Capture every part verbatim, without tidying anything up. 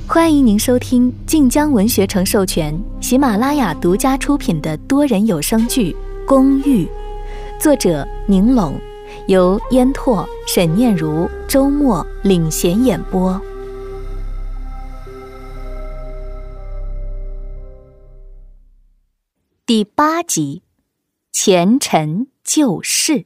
欢迎您收听晋江文学城授权、喜马拉雅独家出品的多人有声剧《公寓》，作者宁拢，由烟拓、沈念如、周末领衔演播。第八集，前尘旧事。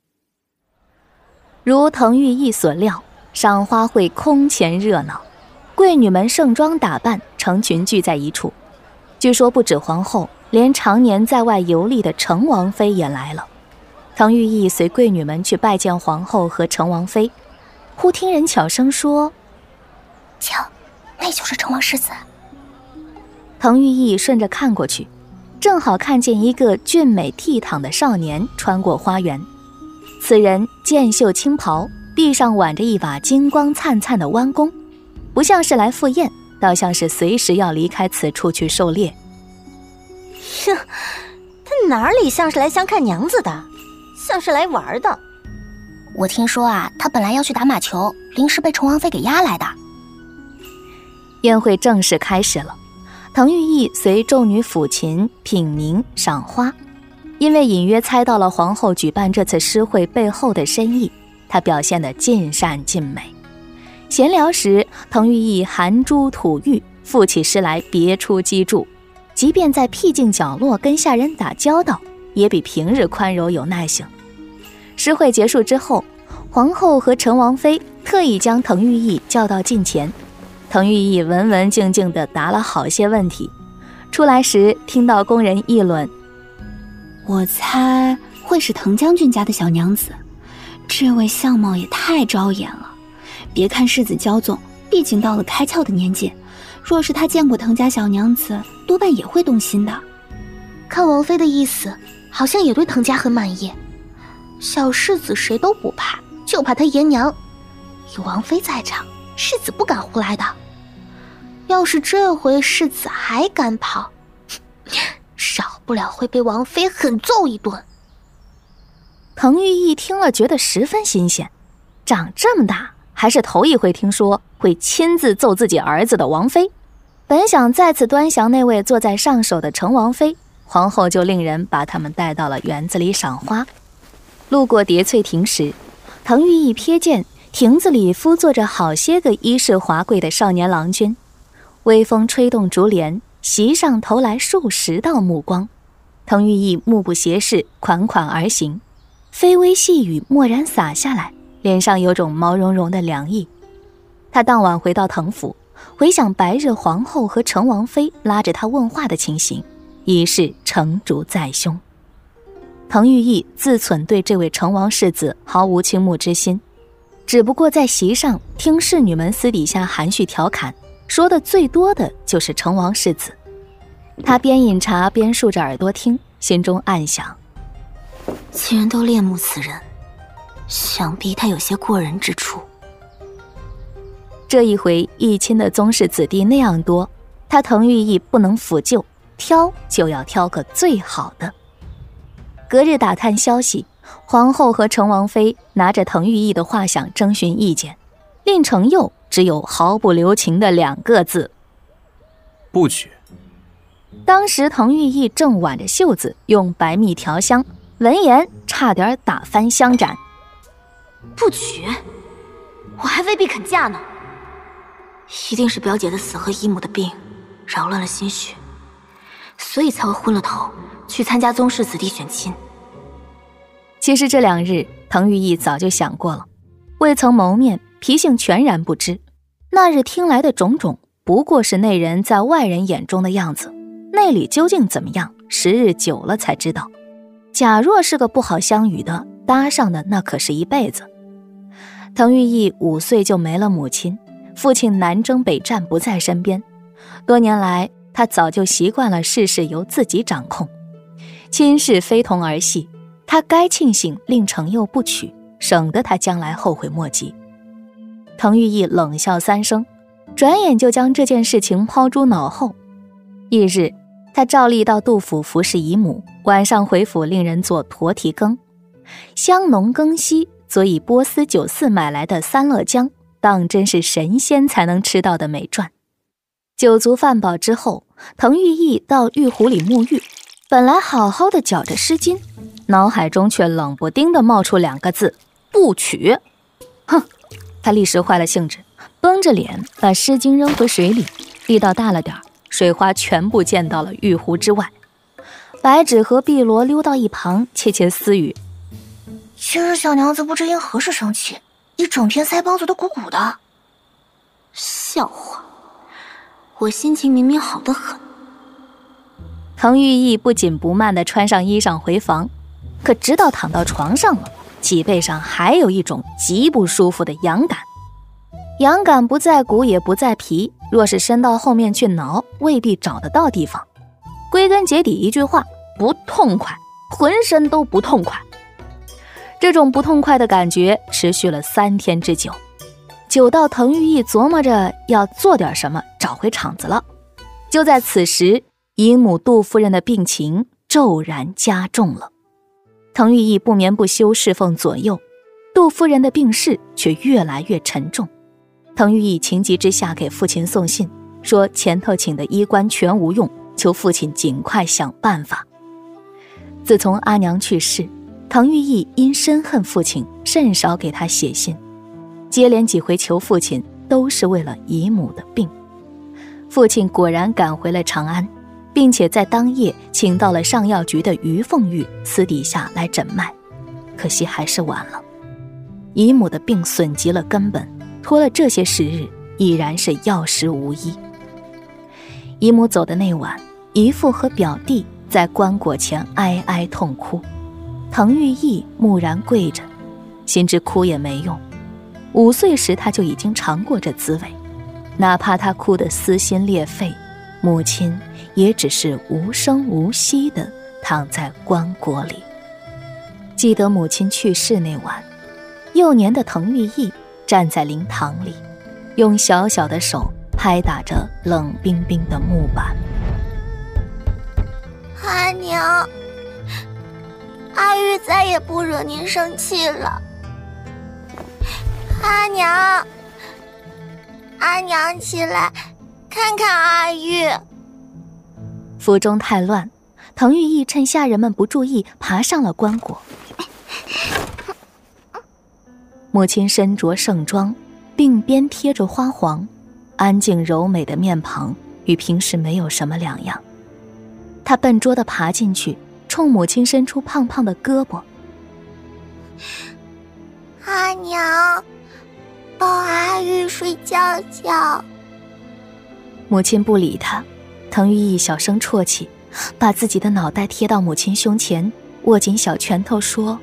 如滕玉意所料，赏花会空前热闹，贵女们盛装打扮，成群聚在一处。据说不止皇后，连常年在外游历的成王妃也来了。滕玉意随贵女们去拜见皇后和成王妃，忽听人悄声说：“ 瞧，那就是成王世子。” 滕玉意顺着看过去，正好看见一个俊美倜傥的少年穿过花园。此人剑袖青袍，臂上挽着一把金光灿灿的弯弓，不像是来赴宴，倒像是随时要离开此处去狩猎。 哼，他哪里像是来相看娘子的，像是来玩的。我听说啊，他本来要去打马球，临时被成王妃给押来的。 宴会正式开始了，滕玉意随众女抚琴、品茗、赏花。因为隐约猜到了皇后举办这次诗会背后的深意，她表现得尽善尽美。闲聊时，滕玉意含珠吐玉，赋起诗来别出机杼，即便在僻静角落跟下人打交道，也比平日宽柔有耐性。诗会结束之后，皇后和成王妃特意将滕玉意叫到近前，滕玉意文文静静地答了好些问题。出来时，听到宫人议论：“ 我猜会是滕将军家的小娘子，这位相貌也太招眼了。别看世子骄纵，毕竟到了开窍的年纪，若是他见过滕家小娘子，多半也会动心的。” 看王妃的意思，好像也对滕家很满意。小世子谁都不怕，就怕他爷娘。有王妃在场，世子不敢胡来的。要是这回世子还敢跑，少不了会被王妃狠揍一顿。 滕玉意听了觉得十分新鲜，长这么大还是头一回听说会亲自揍自己儿子的王妃。本想再次端详那位坐在上首的成王妃，皇后就令人把他们带到了园子里赏花。路过叠翠亭时，滕玉意瞥见亭子里敷坐着好些个衣饰华贵的少年郎君，微风吹动竹帘，席上投来数十道目光。滕玉意目不斜视，款款而行，飞微细雨蓦然洒下来，脸上有种毛茸茸的凉意。他当晚回到滕府，回想白日皇后和成王妃拉着他问话的情形，已是成竹在胸。滕玉意自忖对这位成王世子毫无倾慕之心，只不过在席上听侍女们私底下含蓄调侃，说的最多的就是成王世子。他边饮茶边竖着耳朵听，心中暗想： 既然都恋慕此人，想必他有些过人之处。 这一回义亲的宗室子弟那样多，他滕玉意不能抚就，挑就要挑个最好的。隔日打探消息，皇后和成王妃拿着滕玉意的画像征询意见，令程佑只有毫不留情的两个字： 不娶。 当时滕玉意正挽着袖子用白蜜调香，闻言差点打翻香盏。 不娶？我还未必肯嫁呢。一定是表姐的死和姨母的病扰乱了心绪，所以才会昏了头去参加宗室子弟选亲。 其实这两日滕玉意早就想过了，未曾谋面，脾性全然不知。那日听来的种种，不过是那人在外人眼中的样子，内里究竟怎么样，时日久了才知道。假若是个不好相与的，搭上的那可是一辈子。滕玉意五岁就没了母亲，父亲南征北战不在身边，多年来他早就习惯了事事由自己掌控，亲事非同儿戏。他该庆幸令程佑不娶，省得他将来后悔莫及。滕玉意冷笑三声，转眼就将这件事情抛诸脑后。翌日，他照例到杜府服侍姨母，晚上回府令人做驼蹄羹，香浓羹稀，佐以波斯酒肆买来的三乐姜，当真是神仙才能吃到的美馔。 酒足饭饱之后，滕玉义到玉壶里沐浴，本来好好的绞着湿巾，脑海中却冷不丁地冒出两个字：不娶。哼，他立时坏了兴致，绷着脸把湿巾扔回水里，力道大了点，水花全部溅到了玉壶之外。白芷和碧罗溜到一旁窃窃私语： 今日小娘子不知因何事生气，一整天腮帮子都鼓鼓的。 笑话，我心情明明好得很。 滕玉义不紧不慢地穿上衣裳回房，可直到躺到床上了，脊背上还有一种极不舒服的痒感。痒感不在骨也不在皮，若是伸到后面去挠，未必找得到地方。归根结底一句话，不痛快，浑身都不痛快。这种不痛快的感觉持续了三天之久，久到滕玉义琢磨着要做点什么找回场子了。就在此时，姨母杜夫人的病情骤然加重了。滕玉义不眠不休侍奉左右，杜夫人的病势却越来越沉重。滕玉义情急之下给父亲送信，说前头请的医官全无用，求父亲尽快想办法。自从阿娘去世，滕玉义因深恨父亲，甚少给他写信，接连几回求父亲都是为了姨母的病。父亲果然赶回了长安，并且在当夜请到了上药局的于凤玉私底下来诊脉，可惜还是晚了。姨母的病损及了根本，拖了这些时日，已然是药石无医。姨母走的那晚，姨父和表弟在棺椁前哀哀痛哭，滕玉义木然跪着，心知哭也没用。五岁时他就已经尝过这滋味，哪怕他哭得撕心裂肺，母亲也只是无声无息地躺在棺椁里。记得母亲去世那晚，幼年的滕玉义站在灵堂里，用小小的手拍打着冷冰冰的木板。 阿娘，阿玉再也不惹您生气了。阿娘，阿娘起来，看看阿玉。 府中太乱，滕玉义趁下人们不注意，爬上了棺椁。母亲身着盛装，鬓边贴着花黄，安静柔美的面庞与平时没有什么两样。她笨拙地爬进去，冲母亲伸出胖胖的胳膊。 阿娘，抱阿玉睡觉觉。 母亲不理她，滕玉义小声啜泣，把自己的脑袋贴到母亲胸前，握紧小拳头说：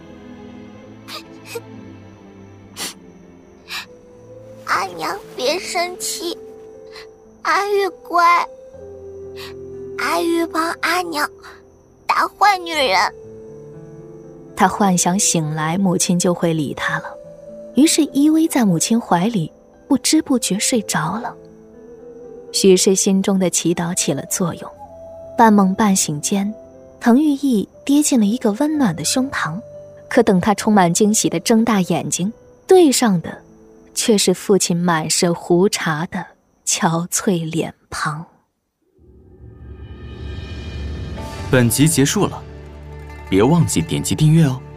阿娘别生气，阿玉乖，阿玉帮阿娘打坏女人。 他幻想醒来母亲就会理他了，于是依偎在母亲怀里，不知不觉睡着了。许是心中的祈祷起了作用，半梦半醒间，滕玉义跌进了一个温暖的胸膛，可等他充满惊喜地睁大眼睛，对上的却是父亲满是胡茬的憔悴脸庞。 本集结束了，别忘记点击订阅哦。